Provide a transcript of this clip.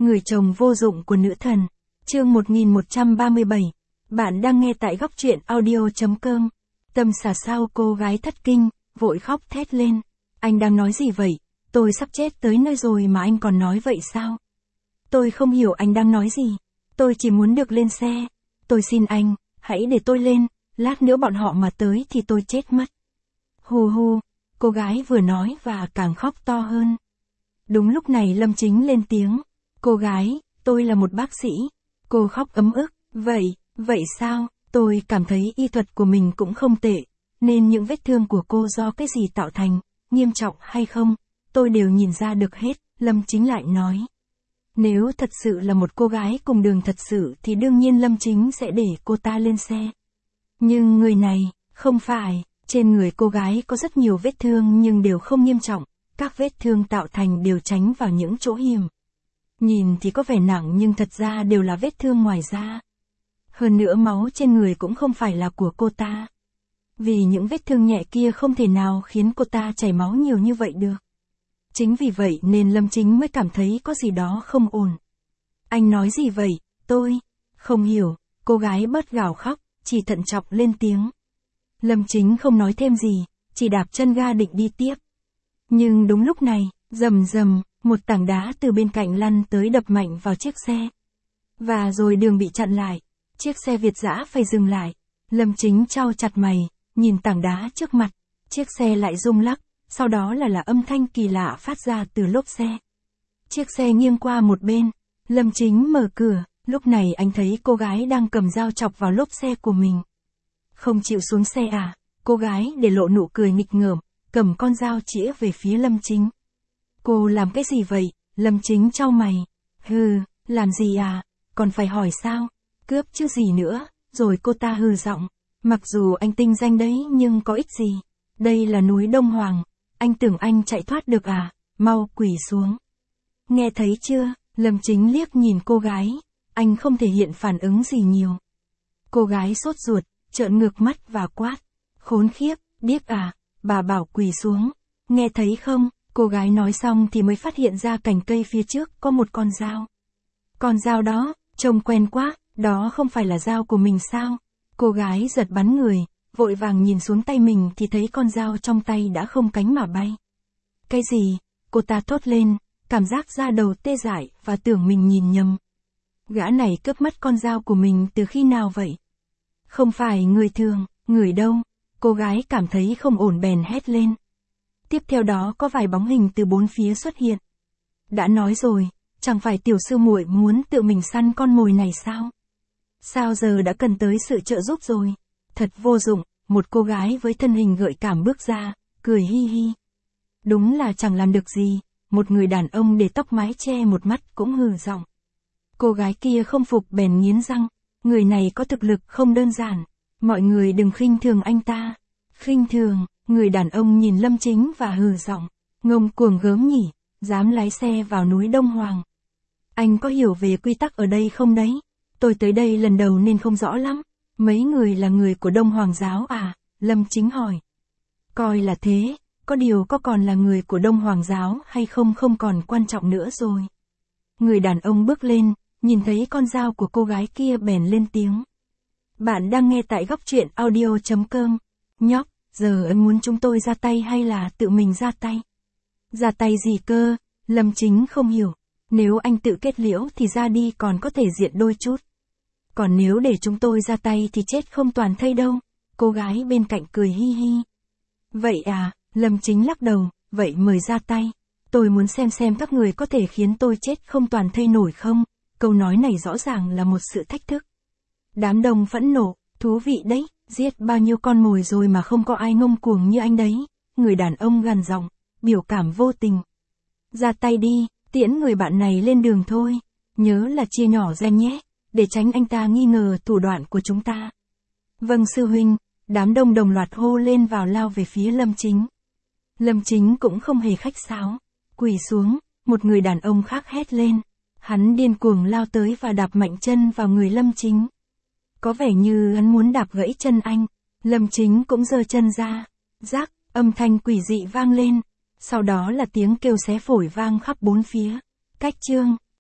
Người chồng vô dụng của nữ thần. Chương 1137. Bạn đang nghe tại góc truyện audio.com. Tâm xả sao cô gái thất kinh, vội khóc thét lên. Anh đang nói gì vậy? Tôi sắp chết tới nơi rồi mà anh còn nói vậy sao? Tôi không hiểu anh đang nói gì. Tôi chỉ muốn được lên xe. Tôi xin anh, hãy để tôi lên, lát nữa bọn họ mà tới thì tôi chết mất. Hù hù, cô gái vừa nói và càng khóc to hơn. Đúng lúc này Lâm Chính lên tiếng. Cô gái, tôi là một bác sĩ. Cô khóc ấm ức. Vậy sao? Tôi cảm thấy y thuật của mình cũng không tệ, nên những vết thương của cô do cái gì tạo thành, nghiêm trọng hay không, tôi đều nhìn ra được hết, Lâm Chính lại nói. Nếu thật sự là một cô gái cùng đường thật sự thì đương nhiên Lâm Chính sẽ để cô ta lên xe. Nhưng người này, không phải, trên người cô gái có rất nhiều vết thương nhưng đều không nghiêm trọng, các vết thương tạo thành đều tránh vào những chỗ hiểm. Nhìn thì có vẻ nặng nhưng thật ra đều là vết thương ngoài da. Hơn nữa máu trên người cũng không phải là của cô ta. Vì những vết thương nhẹ kia không thể nào khiến cô ta chảy máu nhiều như vậy được. Chính vì vậy nên Lâm Chính mới cảm thấy có gì đó không ổn. Anh nói gì vậy? Tôi không hiểu. Cô gái bớt gào khóc, chỉ thận trọng lên tiếng. Lâm Chính không nói thêm gì, chỉ đạp chân ga định đi tiếp. Nhưng đúng lúc này, rầm rầm, một tảng đá từ bên cạnh lăn tới đập mạnh vào chiếc xe. Và rồi đường bị chặn lại. Chiếc xe Việt dã phải dừng lại. Lâm Chính chau chặt mày, nhìn tảng đá trước mặt. Chiếc xe lại rung lắc, sau đó là âm thanh kỳ lạ phát ra từ lốp xe. Chiếc xe nghiêng qua một bên. Lâm Chính mở cửa, lúc này anh thấy cô gái đang cầm dao chọc vào lốp xe của mình. Không chịu xuống xe à? Cô gái để lộ nụ cười nghịch ngợm, cầm con dao chĩa về phía Lâm Chính. Cô làm cái gì vậy? Lâm Chính chau mày. Hừ, làm gì à? Còn phải hỏi sao? Cướp chứ gì nữa? Rồi cô ta hừ giọng. Mặc dù anh tinh danh đấy nhưng có ích gì? Đây là núi Đông Hoàng. Anh tưởng anh chạy thoát được à? Mau quỳ xuống. Nghe thấy chưa? Lâm Chính liếc nhìn cô gái. Anh không thể hiện phản ứng gì nhiều. Cô gái sốt ruột, trợn ngược mắt và quát. Khốn khiếp, điếc à? Bà bảo quỳ xuống. Nghe thấy không? Cô gái nói xong thì mới phát hiện ra cành cây phía trước có một con dao. Con dao đó, trông quen quá, đó không phải là dao của mình sao? Cô gái giật bắn người, vội vàng nhìn xuống tay mình thì thấy con dao trong tay đã không cánh mà bay. Cái gì? Cô ta thốt lên, cảm giác da đầu tê dại và tưởng mình nhìn nhầm. Gã này cướp mất con dao của mình từ khi nào vậy? Không phải người thường, người đâu? Cô gái cảm thấy không ổn bèn hét lên. Tiếp theo đó có vài bóng hình từ bốn phía xuất hiện. Đã nói rồi, chẳng phải tiểu sư muội muốn tự mình săn con mồi này sao? Sao giờ đã cần tới sự trợ giúp rồi? Thật vô dụng, một cô gái với thân hình gợi cảm bước ra, cười hi hi. Đúng là chẳng làm được gì, một người đàn ông để tóc mái che một mắt cũng hừ giọng. Cô gái kia không phục bèn nghiến răng, người này có thực lực không đơn giản, mọi người đừng khinh thường anh ta. Khinh thường, người đàn ông nhìn Lâm Chính và hừ giọng, ngông cuồng gớm nhỉ, dám lái xe vào núi Đông Hoàng. Anh có hiểu về quy tắc ở đây không đấy? Tôi tới đây lần đầu nên không rõ lắm. Mấy người là người của Đông Hoàng giáo à? Lâm Chính hỏi. Coi là thế, có điều có còn là người của Đông Hoàng giáo hay không không còn quan trọng nữa rồi. Người đàn ông bước lên, nhìn thấy con dao của cô gái kia bèn lên tiếng. Bạn đang nghe tại góc truyện audio.com. Nhóc, giờ anh muốn chúng tôi ra tay hay là tự mình ra tay? Ra tay gì cơ? Lâm Chính không hiểu. Nếu anh tự kết liễu thì ra đi còn có thể diện đôi chút. Còn nếu để chúng tôi ra tay thì chết không toàn thây đâu. Cô gái bên cạnh cười hi hi. Vậy à? Lâm Chính lắc đầu. Vậy mời ra tay. Tôi muốn xem các người có thể khiến tôi chết không toàn thây nổi không? Câu nói này rõ ràng là một sự thách thức. Đám đông phẫn nộ. Thú vị đấy. Giết bao nhiêu con mồi rồi mà không có ai ngông cuồng như anh đấy. Người đàn ông gằn giọng, biểu cảm vô tình. Ra tay đi, tiễn người bạn này lên đường thôi. Nhớ là chia nhỏ gen nhé, để tránh anh ta nghi ngờ thủ đoạn của chúng ta. Vâng sư huynh, đám đông đồng loạt hô lên vào lao về phía Lâm Chính. Lâm Chính cũng không hề khách sáo. Quỳ xuống, một người đàn ông khác hét lên. Hắn điên cuồng lao tới và đạp mạnh chân vào người Lâm Chính. Có vẻ như hắn muốn đạp gãy chân anh. Lâm Chính cũng giơ chân ra. Rắc, âm thanh quỷ dị vang lên. Sau đó là tiếng kêu xé phổi vang khắp bốn phía. Cách chương.